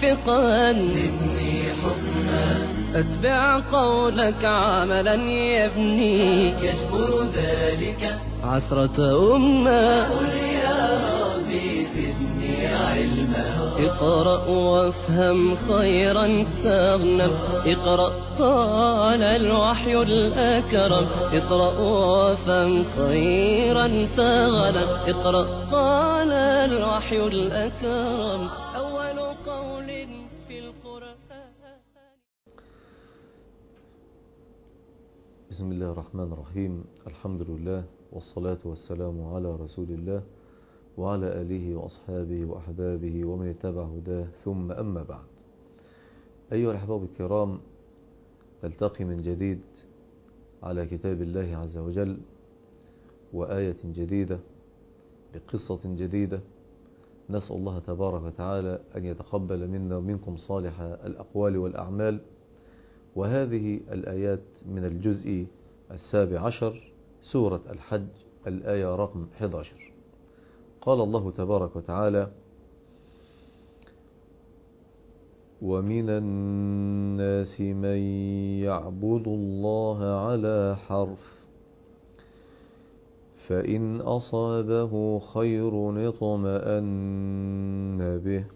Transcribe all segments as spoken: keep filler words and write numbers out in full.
فقها زدني حكما أتبع قولك عملا يبني يجبر ذلك عثرة أمة قل يا ربي زدني علما اقرأ وافهم خيرا تغنم اقرأ قال الوحي الأكرم اقرأ وافهم خيرا تغنم اقرأ قال الوحي الأكرم أول قول في القرآن. بسم الله الرحمن الرحيم. الحمد لله والصلاة والسلام على رسول الله وعلى آله وأصحابه وأحبابه ومن اتبع هداه، ثم أما بعد. أيها الأحباب الكرام، نلتقي من جديد على كتاب الله عز وجل وآية جديدة بقصة جديدة. نسأل الله تبارك وتعالى أن يتقبل منا ومنكم صالح الأقوال والأعمال. وهذه الآيات من الجزء السابع عشر سورة الحج، الآية رقم أحد عشر. قال الله تبارك وتعالى: ومن الناس من يعبد الله على حرف فإن أصابه خير اطمأن به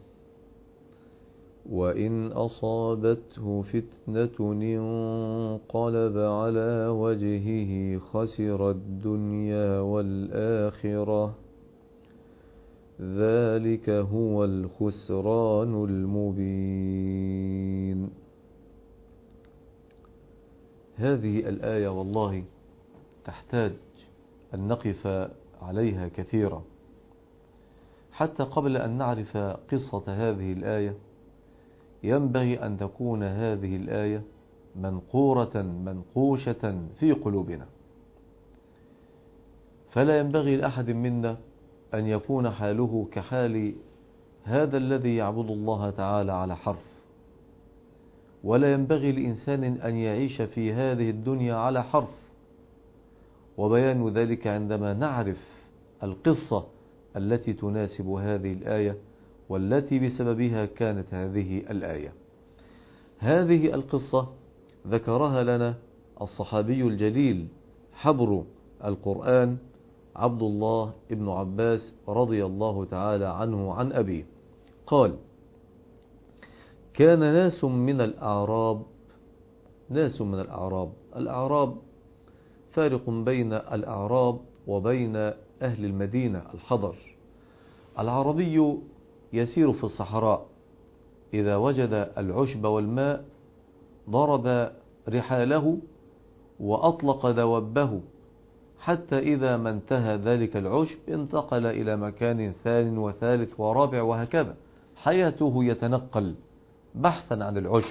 وإن أصابته فتنة انقلب على وجهه خسر الدنيا والآخرة ذلك هو الخسران المبين. هذه الآية والله تحتاج أن نقف عليها كثيرا، حتى قبل أن نعرف قصة هذه الآية ينبغي أن تكون هذه الآية منقورة منقوشة في قلوبنا. فلا ينبغي لأحد منا أن يكون حاله كحال هذا الذي يعبد الله تعالى على حرف، ولا ينبغي لإنسان أن يعيش في هذه الدنيا على حرف. وبيان ذلك عندما نعرف القصة التي تناسب هذه الآية والتي بسببها كانت هذه الآية. هذه القصة ذكرها لنا الصحابي الجليل حبر القرآن عبد الله بن عباس رضي الله تعالى عنه عن أبيه. قال: كان ناس من الأعراب ناس من الأعراب الأعراب فارق بين الأعراب وبين أهل المدينة الحضر. العربي يسير في الصحراء، إذا وجد العشب والماء ضرب رحاله وأطلق دوابه، حتى إذا ما انتهى ذلك العشب انتقل إلى مكان ثاني وثالث ورابع، وهكذا حياته يتنقل بحثا عن العشب.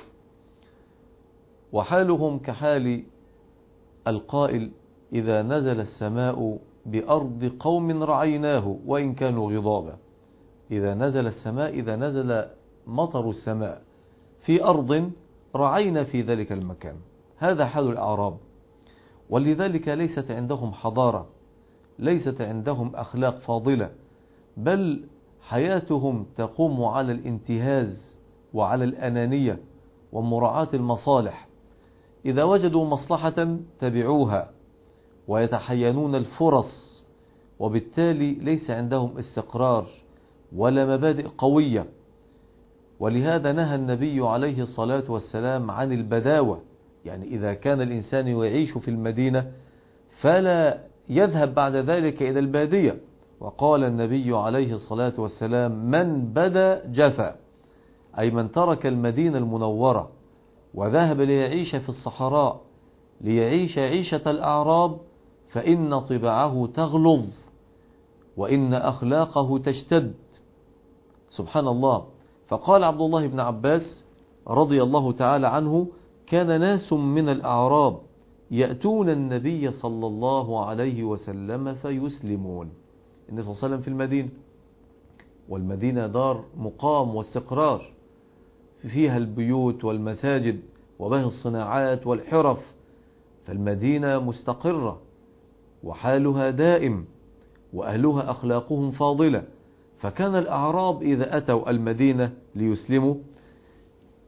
وحالهم كحال القائل: إذا نزل السماء بأرض قوم رعيناه وإن كانوا غضابا. إذا نزل السماء إذا نزل مطر السماء في أرض رعينا في ذلك المكان. هذا حال الأعراب. ولذلك ليست عندهم حضارة، ليست عندهم أخلاق فاضلة، بل حياتهم تقوم على الانتهاز وعلى الأنانية ومراعاة المصالح. إذا وجدوا مصلحة تبعوها ويتحينون الفرص، وبالتالي ليس عندهم استقرار ولا مبادئ قوية. ولهذا نهى النبي عليه الصلاة والسلام عن البداوة، يعني إذا كان الإنسان يعيش في المدينة فلا يذهب بعد ذلك إلى البادية. وقال النبي عليه الصلاة والسلام: من بدا جفا، أي من ترك المدينة المنورة وذهب ليعيش في الصحراء ليعيش عيشة الأعراب فإن طباعه تغلظ وإن أخلاقه تشتد. سبحان الله. فقال عبد الله بن عباس رضي الله تعالى عنه: كان ناس من الأعراب يأتون النبي صلى الله عليه وسلم فيسلمون. النبي صلى الله عليه وسلم في المدينة، والمدينة دار مقام واستقرار، فيها البيوت والمساجد وبه الصناعات والحرف، فالمدينة مستقرة وحالها دائم وأهلها أخلاقهم فاضلة. فكان الأعراب إذا أتوا المدينة ليسلموا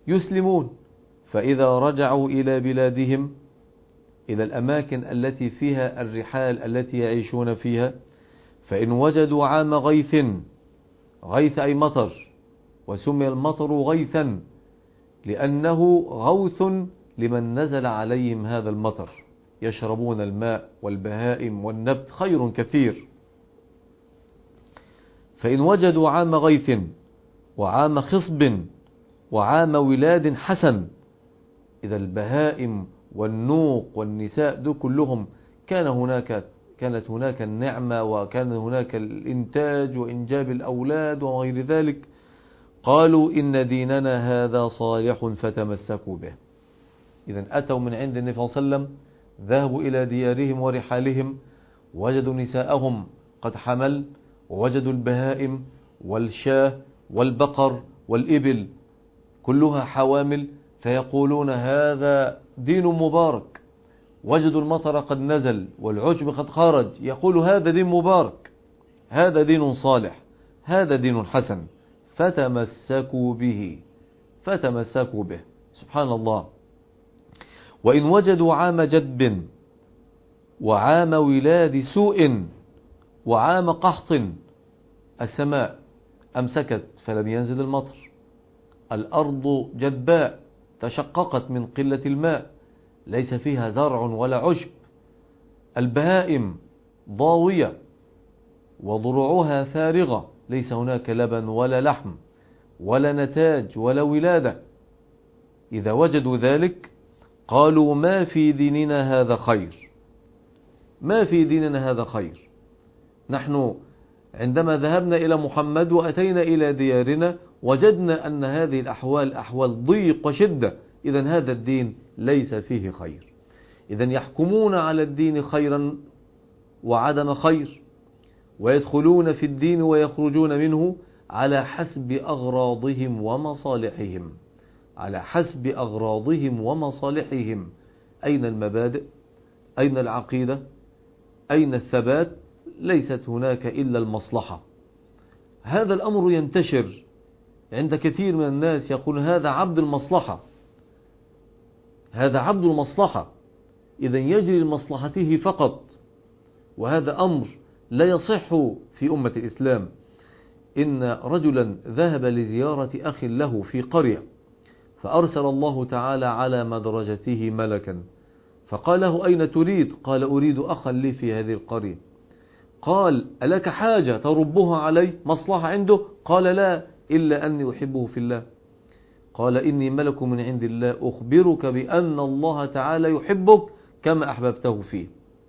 يسلمون، فإذا رجعوا إلى بلادهم، إلى الأماكن التي فيها الرحال التي يعيشون فيها، فإن وجدوا عام غيث، غيث أي مطر، وسمي المطر غيثا لأنه غوث لمن نزل عليهم هذا المطر، يشربون الماء والبهائم والنبت خير كثير. فإن وجدوا عام غيث وعام خصب وعام ولاد حسن، إذا البهائم والنوق والنساء دول كلهم كان هناك كانت هناك النعمة وكان هناك الإنتاج وإنجاب الأولاد وغير ذلك، قالوا إن ديننا هذا صالح فتمسكوا به. إذا أتوا من عند النبي صلى الله عليه وسلم، ذهبوا إلى ديارهم ورحالهم، وجدوا نساءهم قد حمل، ووجدوا البهائم والشاه والبقر والإبل كلها حوامل، فيقولون هذا دين مبارك. وجدوا المطر قد نزل والعشب قد خرج، يقول هذا دين مبارك، هذا دين صالح، هذا دين حسن، فتمسكوا به فتمسكوا به. سبحان الله. وإن وجدوا عام جدب وعام ولاد سوء وعام قحط، السماء أمسكت فلم ينزل المطر، الأرض جدباء تشققت من قلة الماء، ليس فيها زرع ولا عشب، البهائم ضاوية وضروعها فارغة، ليس هناك لبن ولا لحم ولا نتاج ولا ولادة. إذا وجدوا ذلك قالوا ما في ديننا هذا خير، ما في ديننا هذا خير. نحن عندما ذهبنا إلى محمد وأتينا إلى ديارنا وجدنا أن هذه الأحوال أحوال ضيق وشدة، إذن هذا الدين ليس فيه خير. إذن يحكمون على الدين خيرا وعدم خير، ويدخلون في الدين ويخرجون منه على حسب أغراضهم ومصالحهم، على حسب أغراضهم ومصالحهم. أين المبادئ؟ أين العقيدة؟ أين الثبات؟ ليست هناك إلا المصلحة. هذا الأمر ينتشر عند كثير من الناس، يقول هذا عبد المصلحة، هذا عبد المصلحة، إذن يجري لمصلحته فقط، وهذا أمر لا يصح في أمة الإسلام. إن رجلا ذهب لزيارة أخ له في قرية، فأرسل الله تعالى على مدرجته ملكا، فقال له أين تريد؟ قال أريد أخا لي في هذه القرية. قال ألك حاجة تربها علي، مصلحة عنده؟ قال لا، إلا أني أحبه في الله. قال إني ملك من عند الله أخبرك بأن الله تعالى يحبك كما أحببته فيه.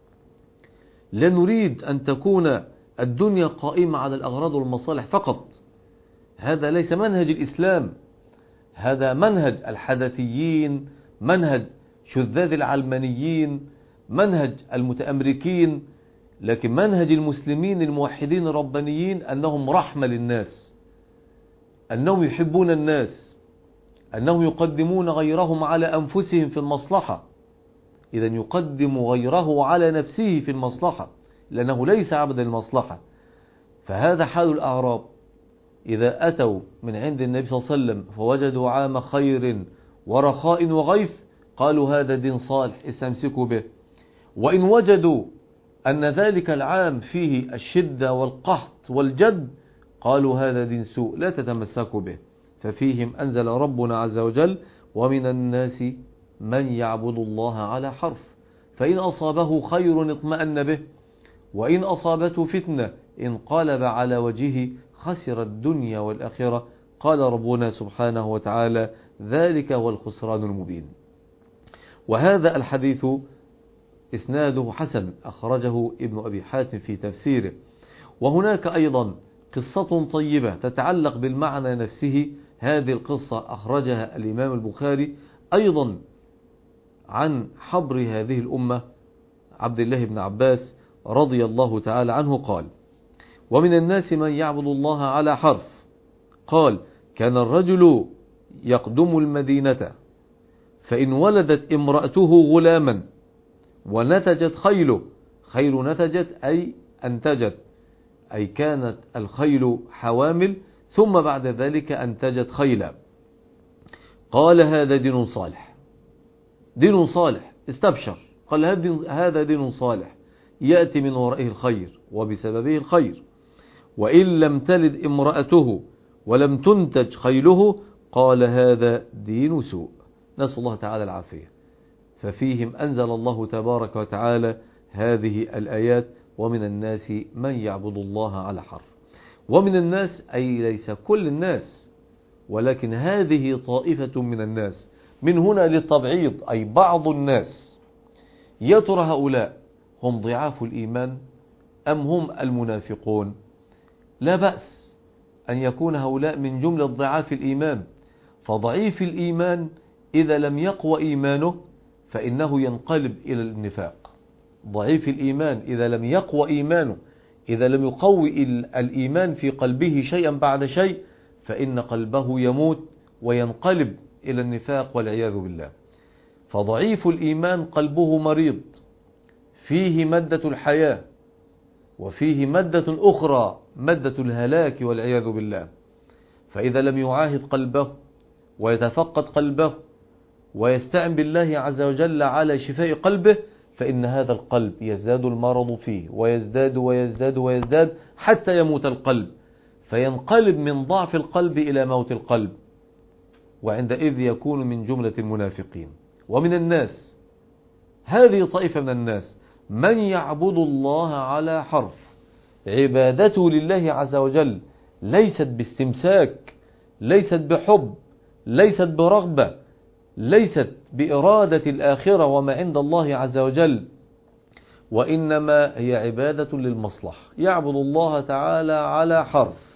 لا نريد أن تكون الدنيا قائمة على الأغراض والمصالح فقط، هذا ليس منهج الإسلام، هذا منهج الحدثيين، منهج شذاذ العلمانيين، منهج المتأمريكين. لكن منهج المسلمين الموحدين الربانيين أنهم رحمة للناس، أنهم يحبون الناس، أنهم يقدمون غيرهم على أنفسهم في المصلحة. إذا يقدم غيره على نفسه في المصلحة، لأنه ليس عبدا المصلحة. فهذا حال الأعراب، إذا أتوا من عند النبي صلى الله عليه وسلم فوجدوا عام خير ورخاء وغيث، قالوا هذا دين صالح استمسكوا به. وإن وجدوا أن ذلك العام فيه الشدة والقحط والجد، قالوا هذا دين سوء لا تتمسكوا به. ففيهم أنزل ربنا عز وجل ومن الناس من يعبد الله على حرف، فإن أصابه خير اطمأن به، وإن أصابته فتنة انقلب على وجهه خسر الدنيا والآخرة. قال ربنا سبحانه وتعالى ذلك هو الخسران المبين. وهذا الحديث إسناده حسن، أخرجه ابن أبي حاتم في تفسيره. وهناك أيضا قصة طيبة تتعلق بالمعنى نفسه، هذه القصة أخرجها الإمام البخاري أيضا عن حبر هذه الأمة عبد الله بن عباس رضي الله تعالى عنه قال: ومن الناس من يعبد الله على حرف. قال: كان الرجل يقدم المدينة، فإن ولدت امرأته غلاما ونتجت خيله، خيل نتجت أي أنتجت، أي كانت الخيل حوامل ثم بعد ذلك أنتجت خيلا، قال هذا دين صالح، دين صالح، استبشر. قال هذا دين صالح يأتي من ورائه الخير وبسببه الخير. وإن لم تلد امرأته ولم تنتج خيله قال هذا دين سوء. نسأل الله تعالى العافية. ففيهم أنزل الله تبارك وتعالى هذه الآيات: ومن الناس من يعبد الله على حرف. ومن الناس أي ليس كل الناس، ولكن هذه طائفة من الناس، من هنا للتبعيض، أي بعض الناس. يا ترى هؤلاء هم ضعاف الإيمان أم هم المنافقون؟ لا بأس أن يكون هؤلاء من جملة ضعاف الإيمان، فضعيف الإيمان إذا لم يقوى إيمانه فإنه ينقلب إلى النفاق. ضعيف الإيمان إذا لم يقوى إيمانه، إذا لم يقوي الإيمان في قلبه شيئا بعد شيء، فإن قلبه يموت وينقلب إلى النفاق والعياذ بالله. فضعيف الإيمان قلبه مريض، فيه مادة الحياة وفيه مادة أخرى، مادة الهلاك والعياذ بالله. فإذا لم يعاهد قلبه ويتفقد قلبه ويستعن بالله عز وجل على شفاء قلبه، فإن هذا القلب يزداد المرض فيه ويزداد ويزداد ويزداد حتى يموت القلب، فينقلب من ضعف القلب إلى موت القلب، وعندئذ يكون من جملة المنافقين. ومن الناس، هذه طائفة من الناس، من يعبد الله على حرف، عبادته لله عز وجل ليست باستمساك، ليست بحب، ليست برغبة، ليست بإرادة الآخرة وما عند الله عز وجل، وإنما هي عبادة للمصلحة. يعبد الله تعالى على حرف،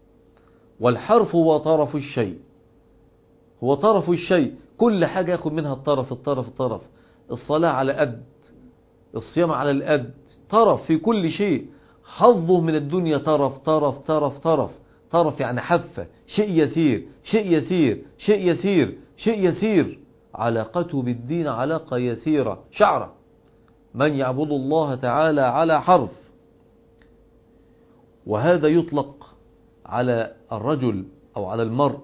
والحرف هو طرف الشيء، هو طرف الشيء، كل حاجة يأخذ منها الطرف الطرف الطرف. الصلاة على قد، الصيام على القد، طرف في كل شيء. حظه من الدنيا طرف طرف طرف طرف طرف، يعني حفة، شيء يسير شيء يسير شيء يسير شيء يسير. علاقته بالدين علاقة يسيرة شعرة. من يعبد الله تعالى على حرف. وهذا يطلق على الرجل أو على المرء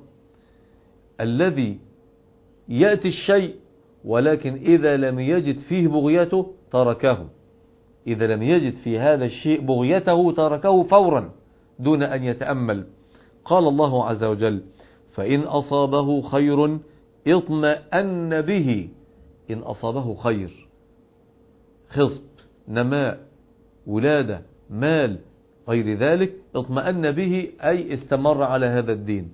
الذي يأتي الشيء ولكن إذا لم يجد فيه بغيته تركه، إذا لم يجد في هذا الشيء بغيته تركه فورا دون أن يتأمل. قال الله عز وجل: فإن أصابه خير اطمأن به. إن أصابه خير، خصب، نماء، ولادة، مال، غير ذلك، اطمأن به أي استمر على هذا الدين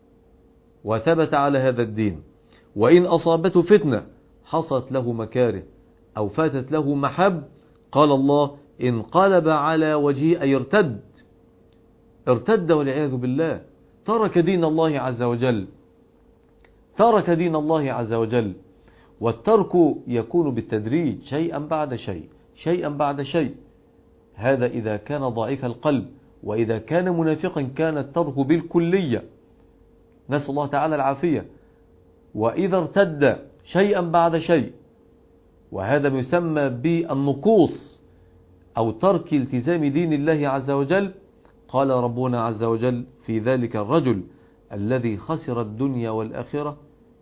وثبت على هذا الدين. وإن أصابته فتنة، حصلت له مكاره أو فاتت له محب، قال الله: انقلب على وجهه، أي ارتد، ارتد والعياذ بالله، ترك دين الله عز وجل، ترك دين الله عز وجل. والترك يكون بالتدريج، شيئا بعد شيء شيئا بعد شيء. هذا إذا كان ضعيف القلب. وإذا كان منافقا كان الترك بالكلية، نسأل الله تعالى العافية. وإذا ارتد شيئا بعد شيء، وهذا يسمى بالنقوص أو ترك التزام دين الله عز وجل. قال ربنا عز وجل في ذلك الرجل الذي خسر الدنيا والآخرة،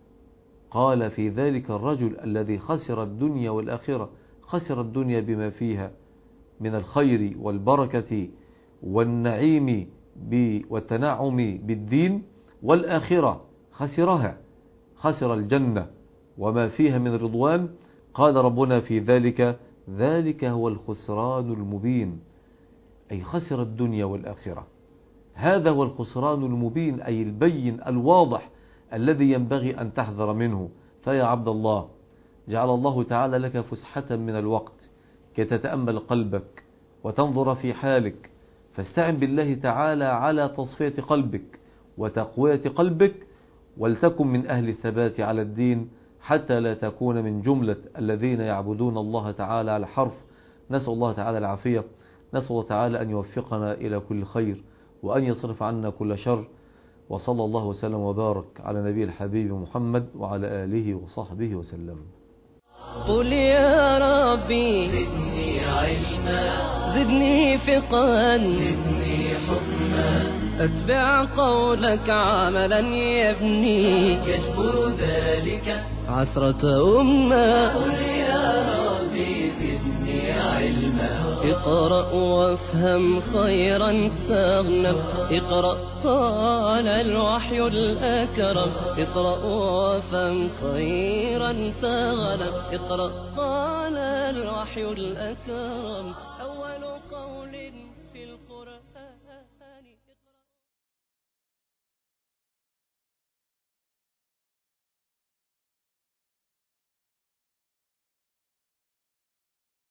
قال في ذلك الرجل الذي خسر الدنيا والآخرة، خسر الدنيا بما فيها من الخير والبركة والنعيم والتنعم بالدين، والآخرة خسرها، خسر الجنة وما فيها من رضوان. قال ربنا في ذلك: ذلك هو الخسران المبين، أي خسر الدنيا والآخرة. هذا هو الخسران المبين، أي البين الواضح الذي ينبغي أن تحذر منه. فيا عبد الله، جعل الله تعالى لك فسحة من الوقت كي تتأمل قلبك وتنظر في حالك، فاستعن بالله تعالى على تصفية قلبك وتقوية قلبك، ولتكن من أهل الثبات على الدين حتى لا تكون من جملة الذين يعبدون الله تعالى على حرف. نسأل الله تعالى العافية. نسأل الله تعالى أن يوفقنا إلى كل خير وأن يصرف عنا كل شر. وصلى الله وسلم وبارك على نبي الحبيب محمد وعلى آله وصحبه وسلم. قل يا ربي زدني علما، زدني فقها، زدني حكما، أتبع قولك عملا يبني يجبر ذلك عسرة أمة. قل يا ربي زدني علما. اقرأ وافهم خيرا تغنم. اقرأ قال الوحي الأكرم. اقرأ وافهم خيرا تغنم. اقرأ قال الوحي الأكرم. أول قول